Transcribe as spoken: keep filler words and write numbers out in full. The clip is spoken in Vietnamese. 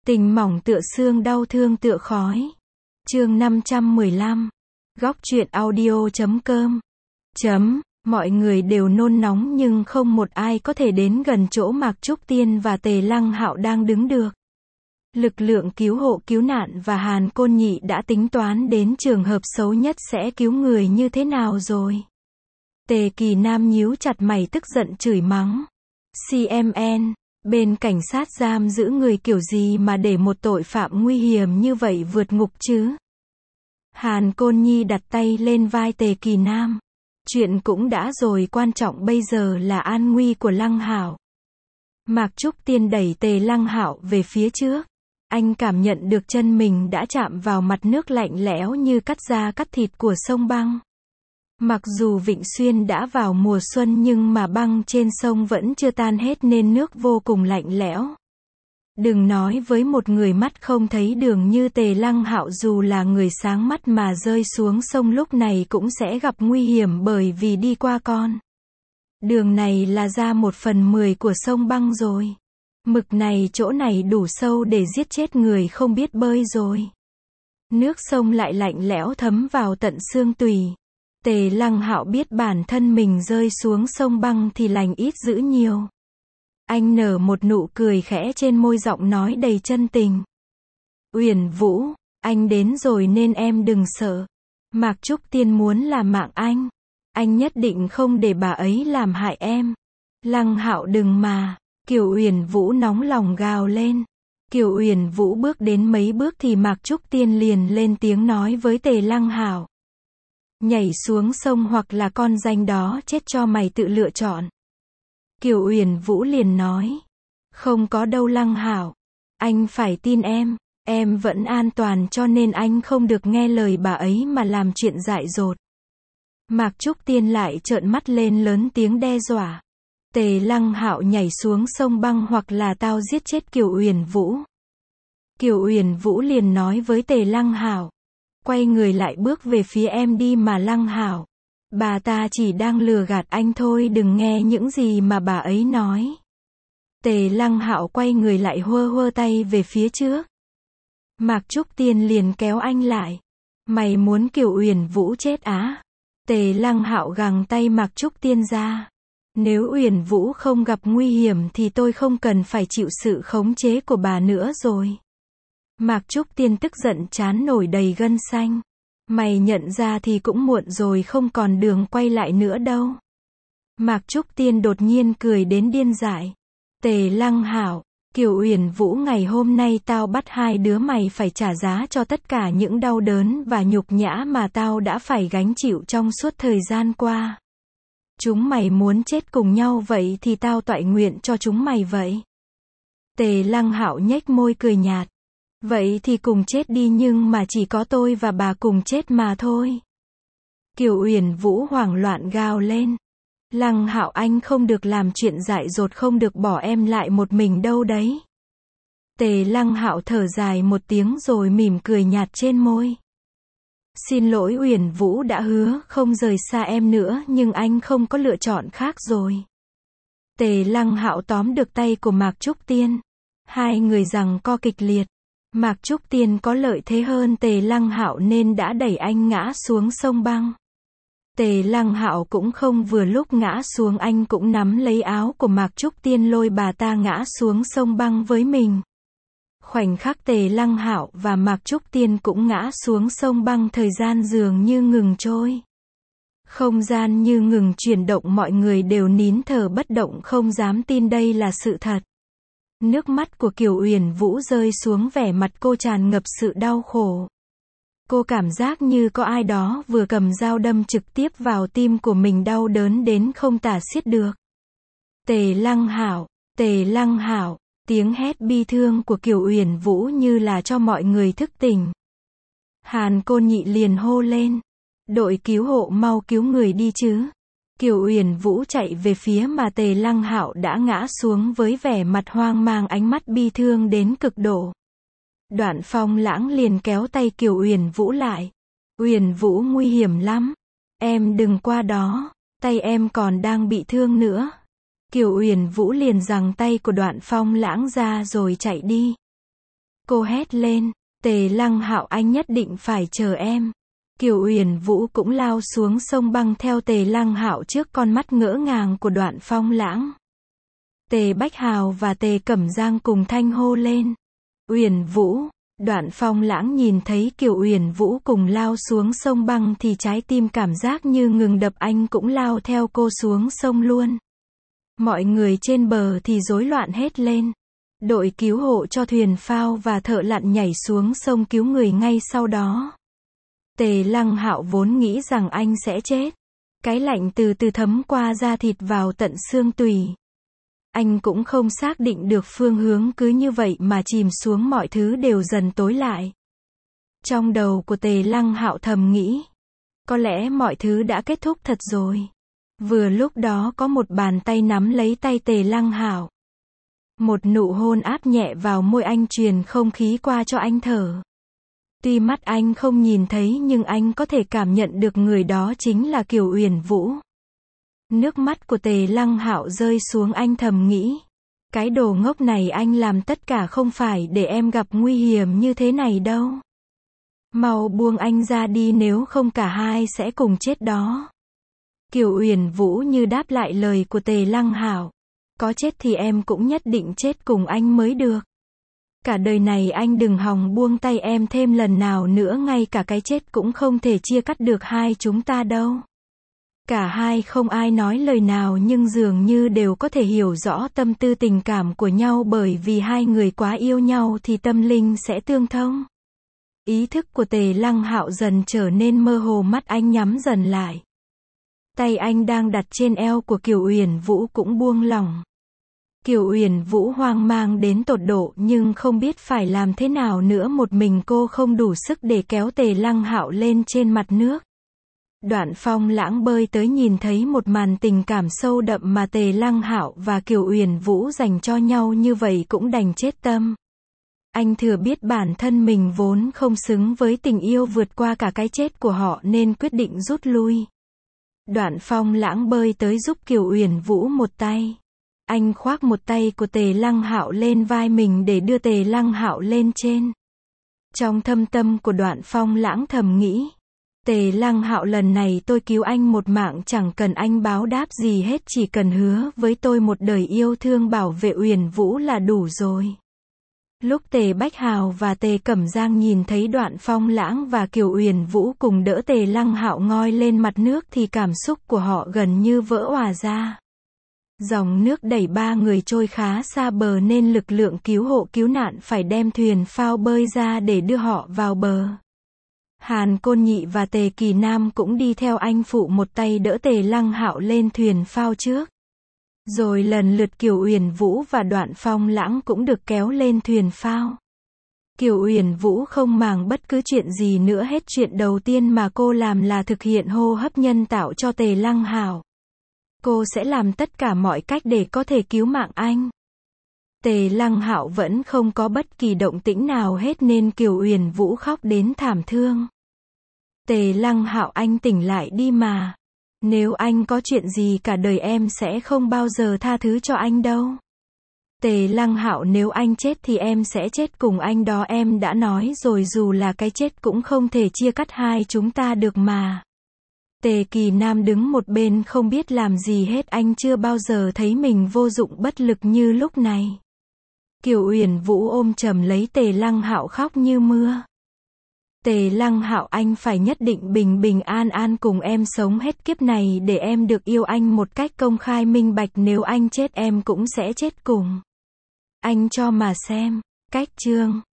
Tình mỏng tựa xương, đau thương tựa khói. Chương năm trăm mười lăm. Góc truyện audio chấm com. Chấm, mọi người đều nôn nóng nhưng không một ai có thể đến gần chỗ Mạc Trúc Tiên và Tề Lăng Hạo đang đứng được. Lực lượng cứu hộ cứu nạn và Hàn Côn Nhị đã tính toán đến trường hợp xấu nhất sẽ cứu người như thế nào rồi. Tề Kỳ Nam nhíu chặt mày tức giận chửi mắng. xê em en, bên cảnh sát giam giữ người kiểu gì mà để một tội phạm nguy hiểm như vậy vượt ngục chứ? Hàn Côn Nhi đặt tay lên vai Tề Kỳ Nam. Chuyện cũng đã rồi, quan trọng bây giờ là an nguy của Lăng Hạo. Mạc Trúc Tiên đẩy Tề Lăng Hạo về phía trước. Anh cảm nhận được chân mình đã chạm vào mặt nước lạnh lẽo như cắt da cắt thịt của sông băng. Mặc dù Vịnh Xuyên đã vào mùa xuân nhưng mà băng trên sông vẫn chưa tan hết nên nước vô cùng lạnh lẽo. Đừng nói với một người mắt không thấy đường như Tề Lăng Hạo, dù là người sáng mắt mà rơi xuống sông lúc này cũng sẽ gặp nguy hiểm bởi vì đi qua con đường này là ra một phần mười của sông băng rồi. Mực này chỗ này đủ sâu để giết chết người không biết bơi rồi. Nước sông lại lạnh lẽo thấm vào tận xương tủy. Tề Lăng Hạo biết bản thân mình rơi xuống sông băng thì lành ít dữ nhiều. Anh nở một nụ cười khẽ trên môi, giọng nói đầy chân tình. Uyển Vũ, anh đến rồi nên em đừng sợ. Mạc Trúc Tiên muốn là mạng anh. Anh nhất định không để bà ấy làm hại em. Lăng Hạo đừng mà. Kiều Uyển Vũ nóng lòng gào lên. Kiều Uyển Vũ bước đến mấy bước thì Mạc Trúc Tiên liền lên tiếng nói với Tề Lăng Hạo. Nhảy xuống sông hoặc là con danh đó chết, cho mày tự lựa chọn. Kiều Uyển Vũ liền nói. Không có đâu Lăng Hạo. Anh phải tin em. Em vẫn an toàn cho nên anh không được nghe lời bà ấy mà làm chuyện dại dột. Mạc Trúc Tiên lại trợn mắt lên lớn tiếng đe dọa. Tề Lăng Hạo nhảy xuống sông băng hoặc là tao giết chết Kiều Uyển Vũ. Kiều Uyển Vũ liền nói với Tề Lăng Hạo. Quay người lại bước về phía em đi mà Lăng Hạo. Bà ta chỉ đang lừa gạt anh thôi, đừng nghe những gì mà bà ấy nói. Tề Lăng Hạo quay người lại hơ hơ tay về phía trước. Mạc Trúc Tiên liền kéo anh lại. Mày muốn Kiều Uyển Vũ chết á? Tề Lăng Hạo gằng tay Mạc Trúc Tiên ra. Nếu Uyển Vũ không gặp nguy hiểm thì tôi không cần phải chịu sự khống chế của bà nữa rồi. Mạc Trúc Tiên tức giận chán nổi đầy gân xanh. Mày nhận ra thì cũng muộn rồi, không còn đường quay lại nữa đâu. Mạc Trúc Tiên đột nhiên cười đến điên dại. Tề Lăng Hạo, Kiều Uyển Vũ, ngày hôm nay tao bắt hai đứa mày phải trả giá cho tất cả những đau đớn và nhục nhã mà tao đã phải gánh chịu trong suốt thời gian qua. Chúng mày muốn chết cùng nhau vậy thì tao toại nguyện cho chúng mày vậy. Tề Lăng Hạo nhếch môi cười nhạt. Vậy thì cùng chết đi, nhưng mà chỉ có tôi và bà cùng chết mà thôi. Kiều Uyển Vũ hoảng loạn gào lên. Lăng Hạo, anh không được làm chuyện dại dột, không được bỏ em lại một mình đâu đấy. Tề Lăng Hạo thở dài một tiếng rồi mỉm cười nhạt trên môi. Xin lỗi Uyển Vũ, đã hứa không rời xa em nữa nhưng anh không có lựa chọn khác rồi. Tề Lăng Hạo tóm được tay của Mạc Trúc Tiên. Hai người giằng co kịch liệt. Mạc Trúc Tiên có lợi thế hơn Tề Lăng Hạo nên đã đẩy anh ngã xuống sông băng. Tề Lăng Hạo cũng không vừa lúc ngã xuống, anh cũng nắm lấy áo của Mạc Trúc Tiên lôi bà ta ngã xuống sông băng với mình. Khoảnh khắc Tề Lăng Hạo và Mạc Trúc Tiên cũng ngã xuống sông băng, thời gian dường như ngừng trôi. Không gian như ngừng chuyển động, mọi người đều nín thở bất động, không dám tin đây là sự thật. Nước mắt của Kiều Uyển Vũ rơi xuống, vẻ mặt cô tràn ngập sự đau khổ. Cô cảm giác như có ai đó vừa cầm dao đâm trực tiếp vào tim của mình, đau đớn đến không tả xiết được. Tề Lăng Hạo, Tề Lăng Hạo, tiếng hét bi thương của Kiều Uyển Vũ như là cho mọi người thức tỉnh. Hàn Côn Nhị liền hô lên. Đội cứu hộ mau cứu người đi chứ. Kiều Uyển Vũ chạy về phía mà Tề Lăng Hạo đã ngã xuống với vẻ mặt hoang mang, ánh mắt bi thương đến cực độ. Đoạn Phong Lãng liền kéo tay Kiều Uyển Vũ lại. Uyển Vũ, nguy hiểm lắm. Em đừng qua đó. Tay em còn đang bị thương nữa. Kiều Uyển Vũ liền giằng tay của Đoạn Phong Lãng ra rồi chạy đi. Cô hét lên, Tề Lăng Hạo anh nhất định phải chờ em. Kiều Uyển Vũ cũng lao xuống sông băng theo Tề Lăng Hạo trước con mắt ngỡ ngàng của Đoạn Phong Lãng. Tề Bách Hào và Tề Cẩm Giang cùng thanh hô lên. Uyển Vũ, Đoạn Phong Lãng nhìn thấy Kiều Uyển Vũ cùng lao xuống sông băng thì trái tim cảm giác như ngừng đập, anh cũng lao theo cô xuống sông luôn. Mọi người trên bờ thì rối loạn hết lên. Đội cứu hộ cho thuyền phao và thợ lặn nhảy xuống sông cứu người ngay sau đó. Tề Lăng Hạo vốn nghĩ rằng anh sẽ chết. Cái lạnh từ từ thấm qua da thịt vào tận xương tủy. Anh cũng không xác định được phương hướng, cứ như vậy mà chìm xuống, mọi thứ đều dần tối lại. Trong đầu của Tề Lăng Hạo thầm nghĩ, có lẽ mọi thứ đã kết thúc thật rồi. Vừa lúc đó có một bàn tay nắm lấy tay Tề Lăng Hạo. Một nụ hôn áp nhẹ vào môi anh, truyền không khí qua cho anh thở. Tuy mắt anh không nhìn thấy nhưng anh có thể cảm nhận được người đó chính là Kiều Uyển Vũ. Nước mắt của Tề Lăng Hạo rơi xuống, anh thầm nghĩ. Cái đồ ngốc này, anh làm tất cả không phải để em gặp nguy hiểm như thế này đâu. Mau buông anh ra đi, nếu không cả hai sẽ cùng chết đó. Kiều Uyển Vũ như đáp lại lời của Tề Lăng Hạo. Có chết thì em cũng nhất định chết cùng anh mới được. Cả đời này anh đừng hòng buông tay em thêm lần nào nữa, ngay cả cái chết cũng không thể chia cắt được hai chúng ta đâu. Cả hai không ai nói lời nào nhưng dường như đều có thể hiểu rõ tâm tư tình cảm của nhau, bởi vì hai người quá yêu nhau thì tâm linh sẽ tương thông. Ý thức của Tề Lăng Hạo dần trở nên mơ hồ, mắt anh nhắm dần lại. Tay anh đang đặt trên eo của Kiều Uyển Vũ cũng buông lỏng. Kiều Uyển Vũ hoang mang đến tột độ nhưng không biết phải làm thế nào nữa, một mình cô không đủ sức để kéo Tề Lăng Hạo lên trên mặt nước. Đoạn Phong Lãng bơi tới nhìn thấy một màn tình cảm sâu đậm mà Tề Lăng Hạo và Kiều Uyển Vũ dành cho nhau như vậy cũng đành chết tâm. Anh thừa biết bản thân mình vốn không xứng với tình yêu vượt qua cả cái chết của họ nên quyết định rút lui. Đoạn Phong Lãng bơi tới giúp Kiều Uyển Vũ một tay. Anh khoác một tay của Tề Lăng Hạo lên vai mình để đưa Tề Lăng Hạo lên trên. Trong thâm tâm của Đoạn Phong Lãng thầm nghĩ, Tề Lăng Hạo, lần này tôi cứu anh một mạng, chẳng cần anh báo đáp gì hết, chỉ cần hứa với tôi một đời yêu thương bảo vệ Uyển Vũ là đủ rồi. Lúc Tề Bách Hào và Tề Cẩm Giang nhìn thấy Đoạn Phong Lãng và Kiều Uyển Vũ cùng đỡ Tề Lăng Hạo ngoi lên mặt nước thì cảm xúc của họ gần như vỡ òa ra. Dòng nước đẩy ba người trôi khá xa bờ nên lực lượng cứu hộ cứu nạn phải đem thuyền phao bơi ra để đưa họ vào bờ. Hàn Côn Nhị và Tề Kỳ Nam cũng đi theo anh phụ một tay đỡ Tề Lăng Hạo lên thuyền phao trước. Rồi lần lượt Kiều Uyển Vũ và Đoạn Phong Lãng cũng được kéo lên thuyền phao. Kiều Uyển Vũ không màng bất cứ chuyện gì nữa hết, chuyện đầu tiên mà cô làm là thực hiện hô hấp nhân tạo cho Tề Lăng Hạo. Cô sẽ làm tất cả mọi cách để có thể cứu mạng anh. Tề Lăng Hạo vẫn không có bất kỳ động tĩnh nào hết nên Kiều Uyển Vũ khóc đến thảm thương. Tề Lăng Hạo, anh tỉnh lại đi mà. Nếu anh có chuyện gì cả đời em sẽ không bao giờ tha thứ cho anh đâu. Tề Lăng Hạo, nếu anh chết thì em sẽ chết cùng anh đó, em đã nói rồi, dù là cái chết cũng không thể chia cắt hai chúng ta được mà. Tề Kỳ Nam đứng một bên không biết làm gì hết, anh chưa bao giờ thấy mình vô dụng bất lực như lúc này. Kiều Uyển Vũ ôm chầm lấy Tề Lăng Hạo khóc như mưa. Tề Lăng Hạo, anh phải nhất định bình bình an an cùng em sống hết kiếp này để em được yêu anh một cách công khai minh bạch, nếu anh chết em cũng sẽ chết cùng. Anh cho mà xem. Cách chương